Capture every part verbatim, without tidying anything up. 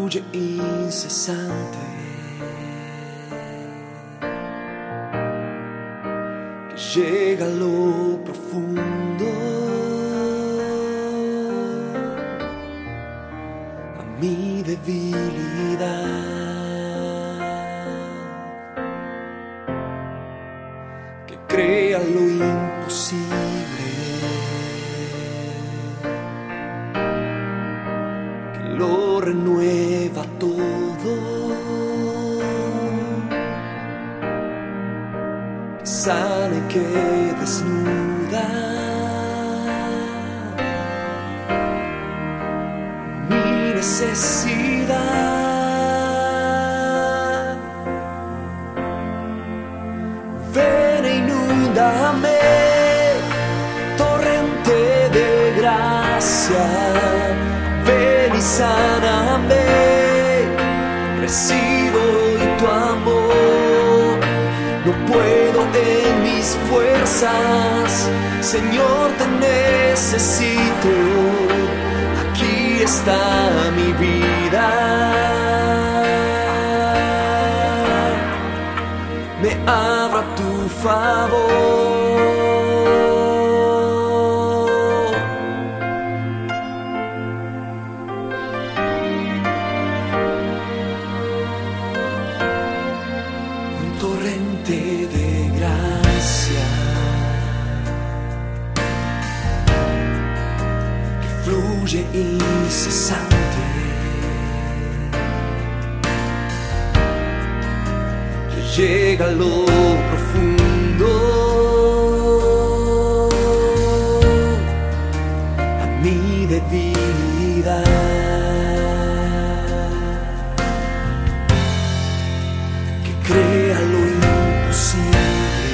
fluye incesante, que llega a lo profundo, a mi debilidad, que crea lo imposible, que lo renueva todo, que sana y que desnuda mi necesidad. Ven e inúndame, torrente de gracia. Ven y sáname, recibo hoy tu amor. No puedo en mis fuerzas, Señor, te necesito. Aquí está mi vida. Me abra tu favor. Un torrente de gracia que fluye incesante, que llega a lo profundo, a mi debilidad, que crea lo imposible,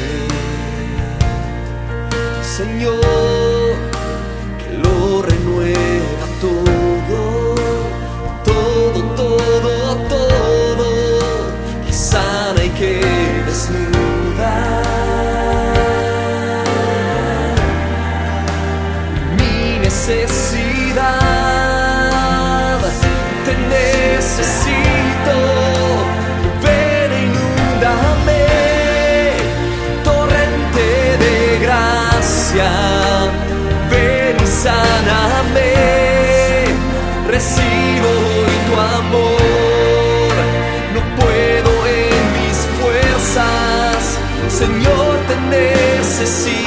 Señor, que lo renueva todo, todo, todo, todo, que sana y que desnuda mi necesidad. Te necesito. Ven e inúndame, torrente de gracia. Ven y sáname, recibo hoy tu amor. No puedo en mis fuerzas, Señor, te necesito.